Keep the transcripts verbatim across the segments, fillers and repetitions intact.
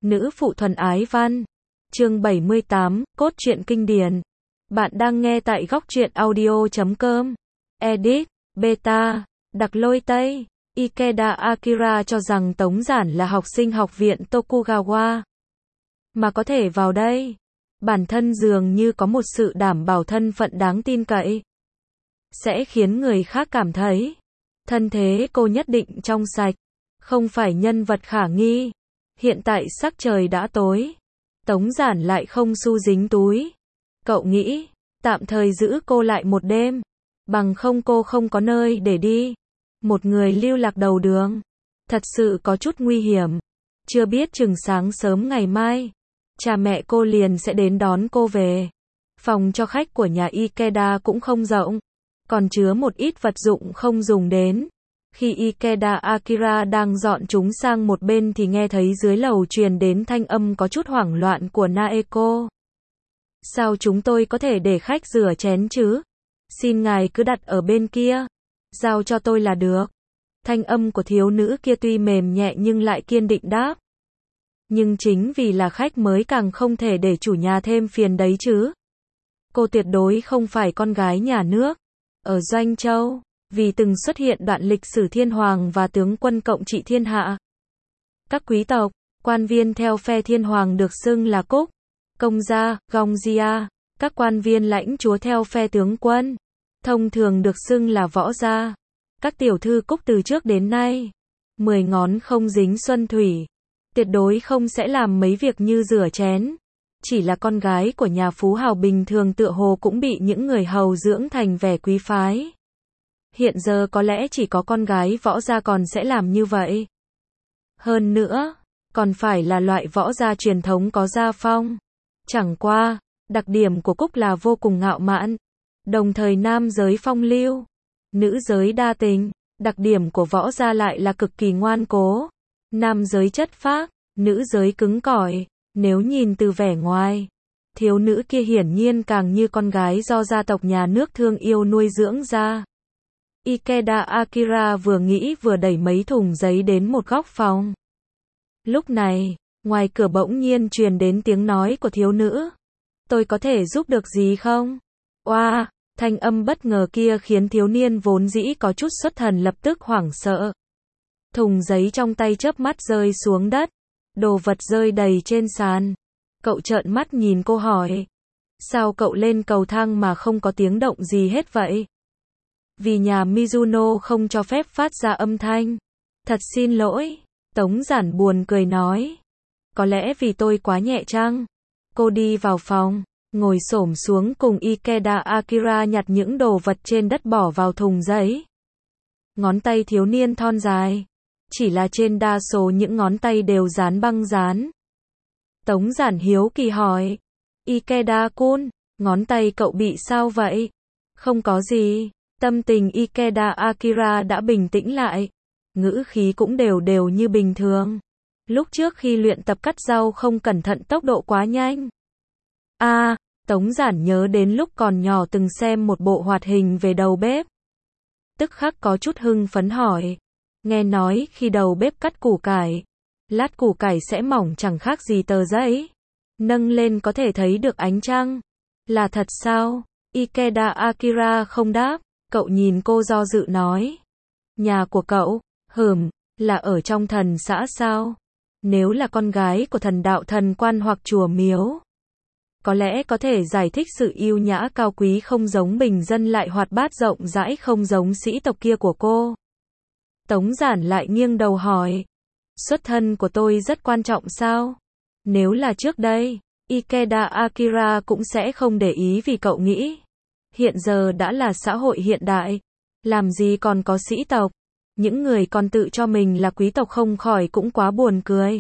Nữ phụ thuần ái văn. Chương bảy mươi tám, cốt truyện kinh điển. Bạn đang nghe tại góc truyện audio chấm com. Edit, Beta, Đặc Lôi Tây. Ikeda Akira cho rằng Tống Giản là học sinh học viện Tokugawa. Mà có thể vào đây. Bản thân dường như có một sự đảm bảo thân phận đáng tin cậy. Sẽ khiến người khác cảm thấy thân thế cô nhất định trong sạch. Không phải nhân vật khả nghi. Hiện tại sắc trời đã tối. Tống Giản lại không xu dính túi. Cậu nghĩ, tạm thời giữ cô lại một đêm. Bằng không cô không có nơi để đi. Một người lưu lạc đầu đường. Thật sự có chút nguy hiểm. Chưa biết chừng sáng sớm ngày mai, cha mẹ cô liền sẽ đến đón cô về. Phòng cho khách của nhà Ikeda cũng không rộng. Còn chứa một ít vật dụng không dùng đến. Khi Ikeda Akira đang dọn chúng sang một bên thì nghe thấy dưới lầu truyền đến thanh âm có chút hoảng loạn của Naeko. Sao chúng tôi có thể để khách rửa chén chứ? Xin ngài cứ đặt ở bên kia. Giao cho tôi là được. Thanh âm của thiếu nữ kia tuy mềm nhẹ nhưng lại kiên định đáp. Nhưng chính vì là khách mới càng không thể để chủ nhà thêm phiền đấy chứ. Cô tuyệt đối không phải con gái nhà nước. Ở Doanh Châu, vì từng xuất hiện đoạn lịch sử thiên hoàng và tướng quân cộng trị thiên hạ. Các quý tộc, quan viên theo phe thiên hoàng được xưng là Cúc, Công gia, Gong gia. Các quan viên lãnh chúa theo phe tướng quân, thông thường được xưng là Võ gia. Các tiểu thư Cúc từ trước đến nay, mười ngón không dính xuân thủy. Tuyệt đối không sẽ làm mấy việc như rửa chén. Chỉ là con gái của nhà phú hào bình thường tựa hồ cũng bị những người hầu dưỡng thành vẻ quý phái. Hiện giờ có lẽ chỉ có con gái Võ gia còn sẽ làm như vậy. Hơn nữa, còn phải là loại võ gia truyền thống có gia phong. Chẳng qua, đặc điểm của Cúc là vô cùng ngạo mạn. Đồng thời nam giới phong lưu, nữ giới đa tình. Đặc điểm của Võ gia lại là cực kỳ ngoan cố. Nam giới chất phác, nữ giới cứng cỏi. Nếu nhìn từ vẻ ngoài, thiếu nữ kia hiển nhiên càng như con gái do gia tộc nhà nước thương yêu nuôi dưỡng ra. Ikeda Akira vừa nghĩ vừa đẩy mấy thùng giấy đến một góc phòng. Lúc này, ngoài cửa bỗng nhiên truyền đến tiếng nói của thiếu nữ. Tôi có thể giúp được gì không? Oa, thanh âm bất ngờ kia khiến thiếu niên vốn dĩ có chút xuất thần lập tức hoảng sợ. Thùng giấy trong tay chớp mắt rơi xuống đất. Đồ vật rơi đầy trên sàn. Cậu trợn mắt nhìn cô hỏi. Sao cậu lên cầu thang mà không có tiếng động gì hết vậy? Vì nhà Mizuno không cho phép phát ra âm thanh. Thật xin lỗi. Tống Giản buồn cười nói. Có lẽ vì tôi quá nhẹ chăng? Cô đi vào phòng, ngồi xổm xuống cùng Ikeda Akira nhặt những đồ vật trên đất bỏ vào thùng giấy. Ngón tay thiếu niên thon dài. Chỉ là trên đa số những ngón tay đều dán băng dán. Tống Giản hiếu kỳ hỏi. Ikeda-kun, ngón tay cậu bị sao vậy? Không có gì. Tâm tình Ikeda Akira đã bình tĩnh lại. Ngữ khí cũng đều đều như bình thường. Lúc trước khi luyện tập cắt rau không cẩn thận tốc độ quá nhanh. À, Tống Giản nhớ đến lúc còn nhỏ từng xem một bộ hoạt hình về đầu bếp. Tức khắc có chút hưng phấn hỏi. Nghe nói khi đầu bếp cắt củ cải, lát củ cải sẽ mỏng chẳng khác gì tờ giấy. Nâng lên có thể thấy được ánh trăng. Là thật sao? Ikeda Akira không đáp. Cậu nhìn cô do dự nói. Nhà của cậu, hừm, là ở trong thần xã sao? Nếu là con gái của thần đạo thần quan hoặc chùa miếu, có lẽ có thể giải thích sự yêu nhã cao quý không giống bình dân lại hoạt bát rộng rãi không giống sĩ tộc kia của cô. Tống Giản lại nghiêng đầu hỏi. Xuất thân của tôi rất quan trọng sao? Nếu là trước đây, Ikeda Akira cũng sẽ không để ý vì cậu nghĩ. Hiện giờ đã là xã hội hiện đại. Làm gì còn có sĩ tộc. Những người còn tự cho mình là quý tộc không khỏi cũng quá buồn cười.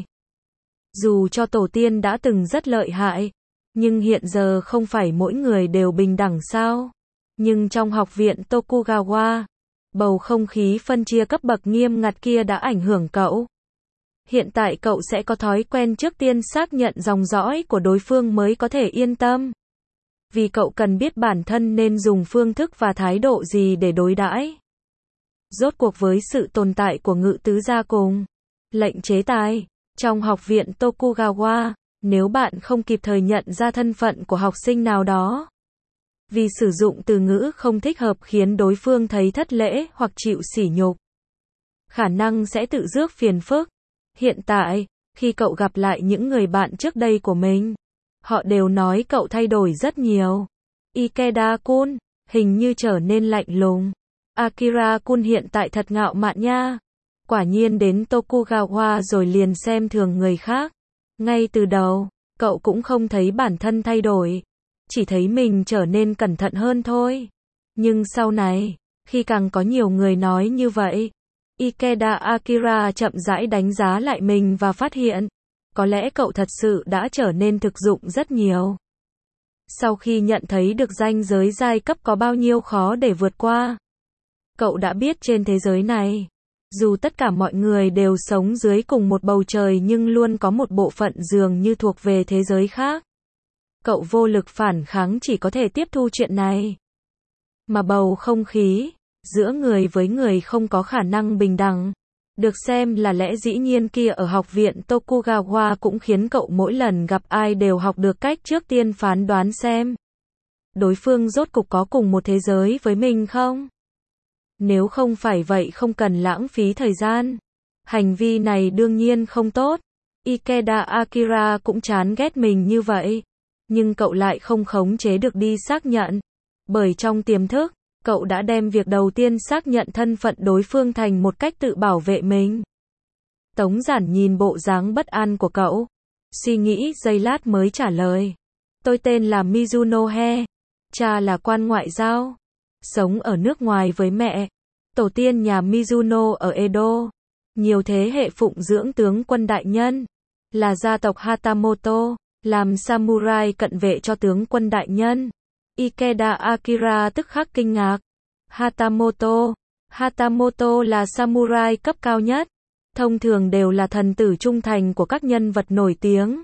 Dù cho tổ tiên đã từng rất lợi hại. Nhưng hiện giờ không phải mỗi người đều bình đẳng sao? Nhưng trong học viện Tokugawa, bầu không khí phân chia cấp bậc nghiêm ngặt kia đã ảnh hưởng cậu. Hiện tại cậu sẽ có thói quen trước tiên xác nhận dòng dõi của đối phương mới có thể yên tâm. Vì cậu cần biết bản thân nên dùng phương thức và thái độ gì để đối đãi. Rốt cuộc với sự tồn tại của ngự tứ gia cùng lệnh chế tài, Trong học viện Tokugawa, nếu bạn không kịp thời nhận ra thân phận của học sinh nào đó, vì sử dụng từ ngữ không thích hợp khiến đối phương thấy thất lễ hoặc chịu sỉ nhục, khả năng sẽ tự rước phiền phức. Hiện tại, khi cậu gặp lại những người bạn trước đây của mình, họ đều nói cậu thay đổi rất nhiều. Ikeda-kun, hình như trở nên lạnh lùng. Akira-kun hiện tại thật ngạo mạn nha. Quả nhiên đến Tokugawa rồi liền xem thường người khác. Ngay từ đầu, cậu cũng không thấy bản thân thay đổi, chỉ thấy mình trở nên cẩn thận hơn thôi. Nhưng sau này, khi càng có nhiều người nói như vậy, Ikeda Akira chậm rãi đánh giá lại mình và phát hiện, có lẽ cậu thật sự đã trở nên thực dụng rất nhiều. Sau khi nhận thấy được ranh giới giai cấp có bao nhiêu khó để vượt qua, cậu đã biết trên thế giới này, dù tất cả mọi người đều sống dưới cùng một bầu trời nhưng luôn có một bộ phận dường như thuộc về thế giới khác. Cậu vô lực phản kháng, chỉ có thể tiếp thu chuyện này. Mà bầu không khí giữa người với người không có khả năng bình đẳng, được xem là lẽ dĩ nhiên kia ở học viện Tokugawa cũng khiến cậu mỗi lần gặp ai đều học được cách trước tiên phán đoán xem đối phương rốt cục có cùng một thế giới với mình không. Nếu không phải vậy không cần lãng phí thời gian. Hành vi này đương nhiên không tốt. Ikeda Akira cũng chán ghét mình như vậy. Nhưng cậu lại không khống chế được đi xác nhận. Bởi trong tiềm thức, cậu đã đem việc đầu tiên xác nhận thân phận đối phương thành một cách tự bảo vệ mình. Tống Giản nhìn bộ dáng bất an của cậu, suy nghĩ giây lát mới trả lời. Tôi tên là Mizuno He. Cha là quan ngoại giao, sống ở nước ngoài với mẹ. Tổ tiên nhà Mizuno ở Edo, nhiều thế hệ phụng dưỡng tướng quân đại nhân, là gia tộc Hatamoto, làm samurai cận vệ cho tướng quân đại nhân. Ikeda Akira tức khắc kinh ngạc. Hatamoto, Hatamoto là samurai cấp cao nhất, thông thường đều là thần tử trung thành của các nhân vật nổi tiếng.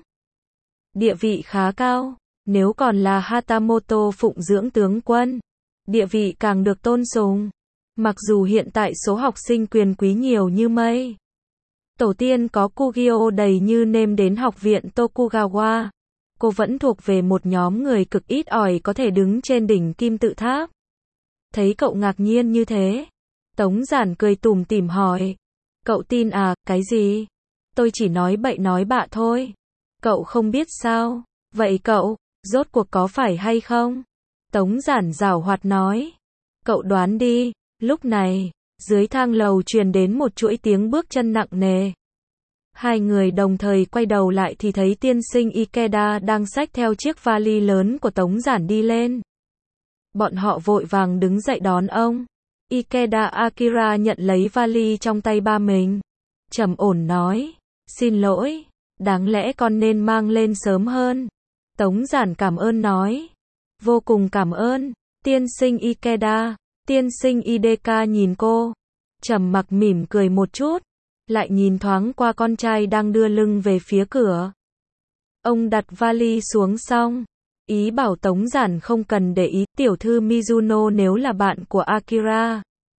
Địa vị khá cao, nếu còn là Hatamoto phụng dưỡng tướng quân, địa vị càng được tôn sùng. Mặc dù hiện tại số học sinh quyền quý nhiều như mây, tổ tiên có Kugyo đầy như nêm đến học viện Tokugawa, cô vẫn thuộc về một nhóm người cực ít ỏi có thể đứng trên đỉnh kim tự tháp. Thấy cậu ngạc nhiên như thế, Tống Giản cười tủm tỉm hỏi, cậu tin à, cái gì? Tôi chỉ nói bậy nói bạ thôi. Cậu không biết sao? Vậy cậu, rốt cuộc có phải hay không? Tống Giản giảo hoạt nói, cậu đoán đi. Lúc này, dưới thang lầu truyền đến một chuỗi tiếng bước chân nặng nề. Hai người đồng thời quay đầu lại thì thấy tiên sinh Ikeda đang xách theo chiếc vali lớn của Tống Giản đi lên. Bọn họ vội vàng đứng dậy đón ông. Ikeda Akira nhận lấy vali trong tay ba mình, trầm ổn nói, xin lỗi, đáng lẽ con nên mang lên sớm hơn. Tống Giản cảm ơn nói, vô cùng cảm ơn, tiên sinh Ikeda. Tiên sinh Hideka nhìn cô, trầm mặc mỉm cười một chút, lại nhìn thoáng qua con trai đang đưa lưng về phía cửa. Ông đặt vali xuống xong, ý bảo Tống Giản không cần để ý, tiểu thư Mizuno nếu là bạn của Akira,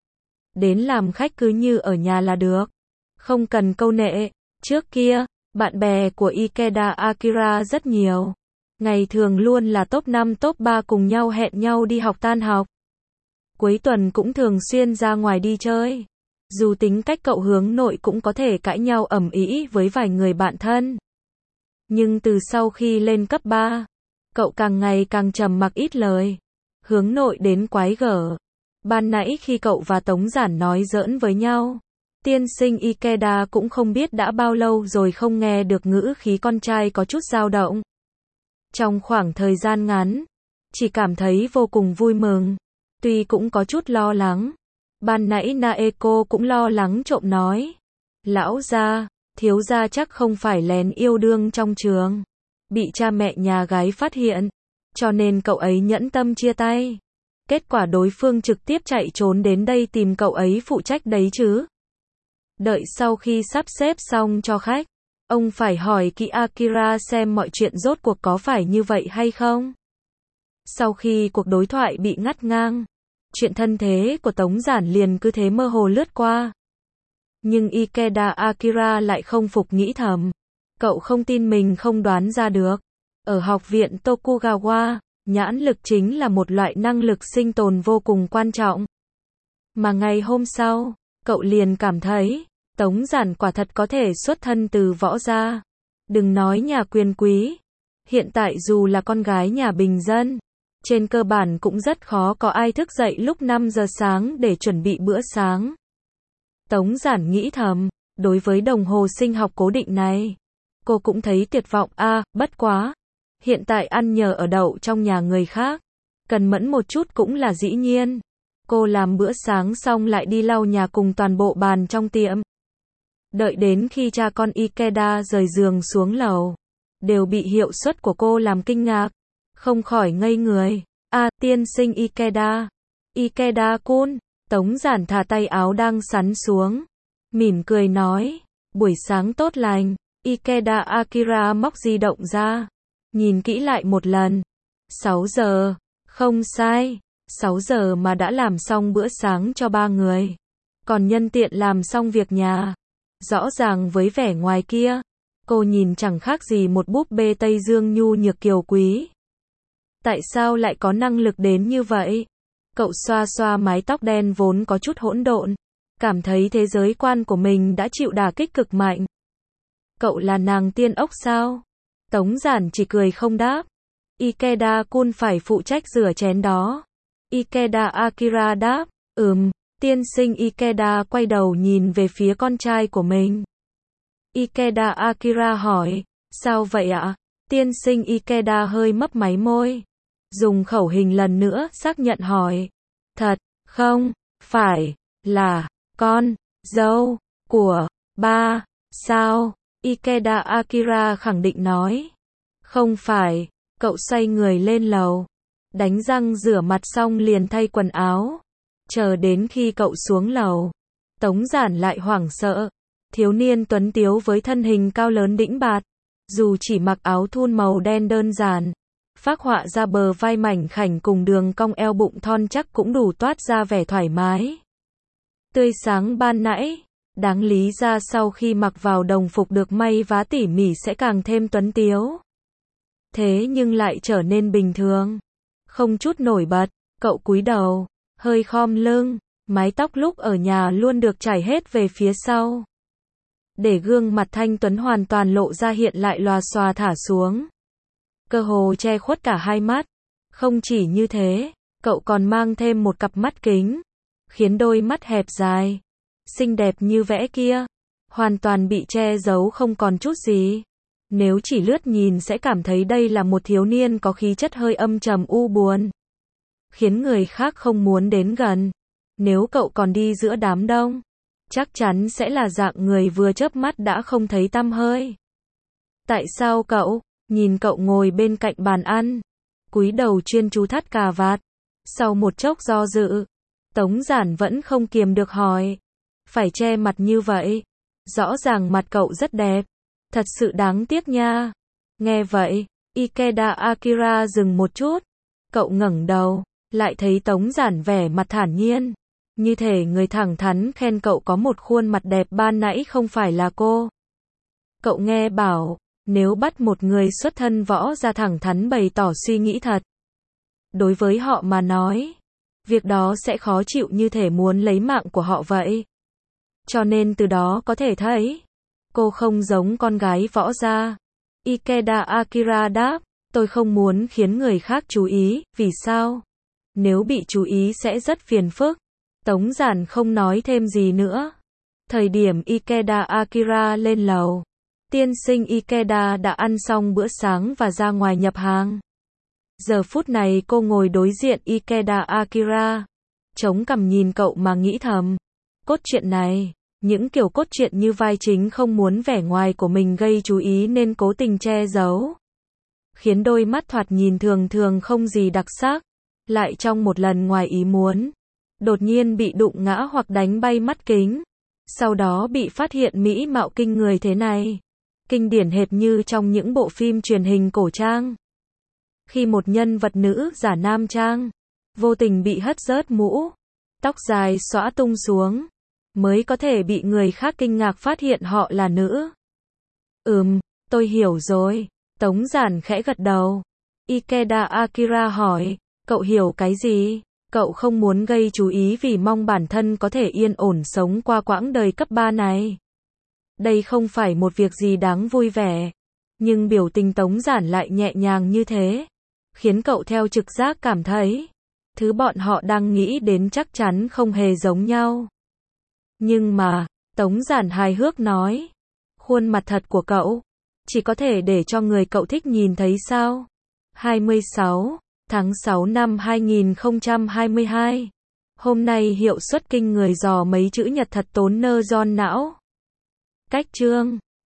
đến làm khách cứ như ở nhà là được, không cần câu nệ. Trước kia, bạn bè của Ikeda Akira rất nhiều, ngày thường luôn là top năm top ba cùng nhau hẹn nhau đi học tan học. Cuối tuần cũng thường xuyên ra ngoài đi chơi. Dù tính cách cậu hướng nội cũng có thể cãi nhau ầm ĩ với vài người bạn thân. Nhưng từ sau khi lên cấp ba, cậu càng ngày càng trầm mặc ít lời, hướng nội đến quái gở. Ban nãy khi cậu và Tống Giản nói giỡn với nhau, tiên sinh Ikeda cũng không biết đã bao lâu rồi không nghe được ngữ khí con trai có chút dao động. Trong khoảng thời gian ngắn, chỉ cảm thấy vô cùng vui mừng. Tuy cũng có chút lo lắng. Ban nãy Naeko cũng lo lắng trộm nói, lão gia, thiếu gia chắc không phải lén yêu đương trong trường, bị cha mẹ nhà gái phát hiện, cho nên cậu ấy nhẫn tâm chia tay. Kết quả đối phương trực tiếp chạy trốn đến đây tìm cậu ấy phụ trách đấy chứ. Đợi sau khi sắp xếp xong cho khách, ông phải hỏi kỹ Akira xem mọi chuyện rốt cuộc có phải như vậy hay không. Sau khi cuộc đối thoại bị ngắt ngang, chuyện thân thế của Tống Giản liền cứ thế mơ hồ lướt qua. Nhưng Ikeda Akira lại không phục nghĩ thầm, Cậu không tin mình không đoán ra được. Ở học viện Tokugawa, nhãn lực chính là một loại năng lực sinh tồn vô cùng quan trọng. Mà ngày hôm sau, cậu liền cảm thấy, Tống Giản quả thật có thể xuất thân từ võ gia. Đừng nói nhà quyền quý. Hiện tại dù là con gái nhà bình dân, trên cơ bản cũng rất khó có ai thức dậy lúc năm giờ sáng để chuẩn bị bữa sáng. Tống Giản nghĩ thầm, đối với đồng hồ sinh học cố định này, cô cũng thấy tuyệt vọng a, à, bất quá. Hiện tại ăn nhờ ở đậu trong nhà người khác, cần mẫn một chút cũng là dĩ nhiên. Cô làm bữa sáng xong lại đi lau nhà cùng toàn bộ bàn trong tiệm. Đợi đến khi cha con Ikeda rời giường xuống lầu, đều bị hiệu suất của cô làm kinh ngạc, không khỏi ngây người. A, à, tiên sinh Ikeda. Ikeda-kun, Tống Giản thả tay áo đang sắn xuống, mỉm cười nói, buổi sáng tốt lành. Ikeda Akira móc di động ra, nhìn kỹ lại một lần. sáu giờ, không sai, sáu giờ mà đã làm xong bữa sáng cho ba người. Còn nhân tiện làm xong việc nhà. Rõ ràng với vẻ ngoài kia, cô nhìn chẳng khác gì một búp bê Tây Dương nhu nhược kiều quý. Tại sao lại có năng lực đến như vậy? Cậu xoa xoa mái tóc đen vốn có chút hỗn độn, cảm thấy thế giới quan của mình đã chịu đả kích cực mạnh. Cậu là nàng tiên ốc sao? Tống Giản chỉ cười không đáp. Ikeda-kun phải phụ trách rửa chén đó. Ikeda Akira đáp, ừm. Tiên sinh Ikeda quay đầu nhìn về phía con trai của mình. Ikeda Akira hỏi, sao vậy ạ? Tiên sinh Ikeda hơi mấp máy môi, dùng khẩu hình lần nữa xác nhận hỏi, thật, không, phải, là, con, dâu, của, ba, sao? Ikeda Akira khẳng định nói, không phải. Cậu xoay người lên lầu, đánh răng rửa mặt xong liền thay quần áo. Chờ đến khi cậu xuống lầu, Tống Giản lại hoảng sợ. Thiếu niên tuấn tiếu với thân hình cao lớn đĩnh bạt, dù chỉ mặc áo thun màu đen đơn giản, phác họa ra bờ vai mảnh khảnh cùng đường cong eo bụng thon chắc cũng đủ toát ra vẻ thoải mái, tươi sáng ban nãy. Đáng lý ra sau khi mặc vào đồng phục được may vá tỉ mỉ sẽ càng thêm tuấn tiếu. Thế nhưng lại trở nên bình thường, không chút nổi bật. Cậu cúi đầu, hơi khom lưng, mái tóc lúc ở nhà luôn được chải hết về phía sau, để gương mặt thanh tuấn hoàn toàn lộ ra, hiện lại lòa xòa thả xuống, cơ hồ che khuất cả hai mắt. Không chỉ như thế, cậu còn mang thêm một cặp mắt kính, khiến đôi mắt hẹp dài, xinh đẹp như vẽ kia, hoàn toàn bị che giấu không còn chút gì. Nếu chỉ lướt nhìn sẽ cảm thấy đây là một thiếu niên có khí chất hơi âm trầm u buồn, khiến người khác không muốn đến gần. Nếu cậu còn đi giữa đám đông, chắc chắn sẽ là dạng người vừa chớp mắt đã không thấy tăm hơi. Tại sao cậu? Nhìn cậu ngồi bên cạnh bàn ăn, cúi đầu chuyên chú thắt cà vạt. Sau một chốc do dự, Tống Giản vẫn không kiềm được hỏi, phải che mặt như vậy? Rõ ràng mặt cậu rất đẹp, thật sự đáng tiếc nha. Nghe vậy, Ikeda Akira dừng một chút, cậu ngẩng đầu, lại thấy Tống Giản vẻ mặt thản nhiên, như thể người thẳng thắn khen cậu có một khuôn mặt đẹp ban nãy không phải là cô. Cậu nghe bảo, nếu bắt một người xuất thân võ ra thẳng thắn bày tỏ suy nghĩ thật, đối với họ mà nói, việc đó sẽ khó chịu như thể muốn lấy mạng của họ vậy. Cho nên từ đó có thể thấy, cô không giống con gái võ gia. Ikeda Akira đáp, tôi không muốn khiến người khác chú ý, vì sao? Nếu bị chú ý sẽ rất phiền phức. Tống Giản không nói thêm gì nữa. Thời điểm Ikeda Akira lên lầu, tiên sinh Ikeda đã ăn xong bữa sáng và ra ngoài nhập hàng. Giờ phút này cô ngồi đối diện Ikeda Akira, chống cằm nhìn cậu mà nghĩ thầm, cốt truyện này, những kiểu cốt truyện như vai chính không muốn vẻ ngoài của mình gây chú ý nên cố tình che giấu, khiến đôi mắt thoạt nhìn thường thường không gì đặc sắc, lại trong một lần ngoài ý muốn, đột nhiên bị đụng ngã hoặc đánh bay mắt kính, sau đó bị phát hiện mỹ mạo kinh người thế này. Kinh điển hệt như trong những bộ phim truyền hình cổ trang, khi một nhân vật nữ giả nam trang, vô tình bị hất rớt mũ, tóc dài xõa tung xuống, mới có thể bị người khác kinh ngạc phát hiện họ là nữ. Ừm, Tôi hiểu rồi. Tống Giản khẽ gật đầu. Ikeda Akira hỏi, cậu hiểu cái gì? Cậu không muốn gây chú ý vì mong bản thân có thể yên ổn sống qua quãng đời cấp ba này. Đây không phải một việc gì đáng vui vẻ. Nhưng biểu tình Tống Giản lại nhẹ nhàng như thế, khiến cậu theo trực giác cảm thấy, thứ bọn họ đang nghĩ đến chắc chắn không hề giống nhau. Nhưng mà, Tống Giản hài hước nói, khuôn mặt thật của cậu, chỉ có thể để cho người cậu thích nhìn thấy sao? hai mươi sáu tháng sáu năm hai nghìn không trăm hai mươi hai. Hôm nay hiệu suất kinh người dò mấy chữ Nhật thật tốn nơ giòn não. Cách chương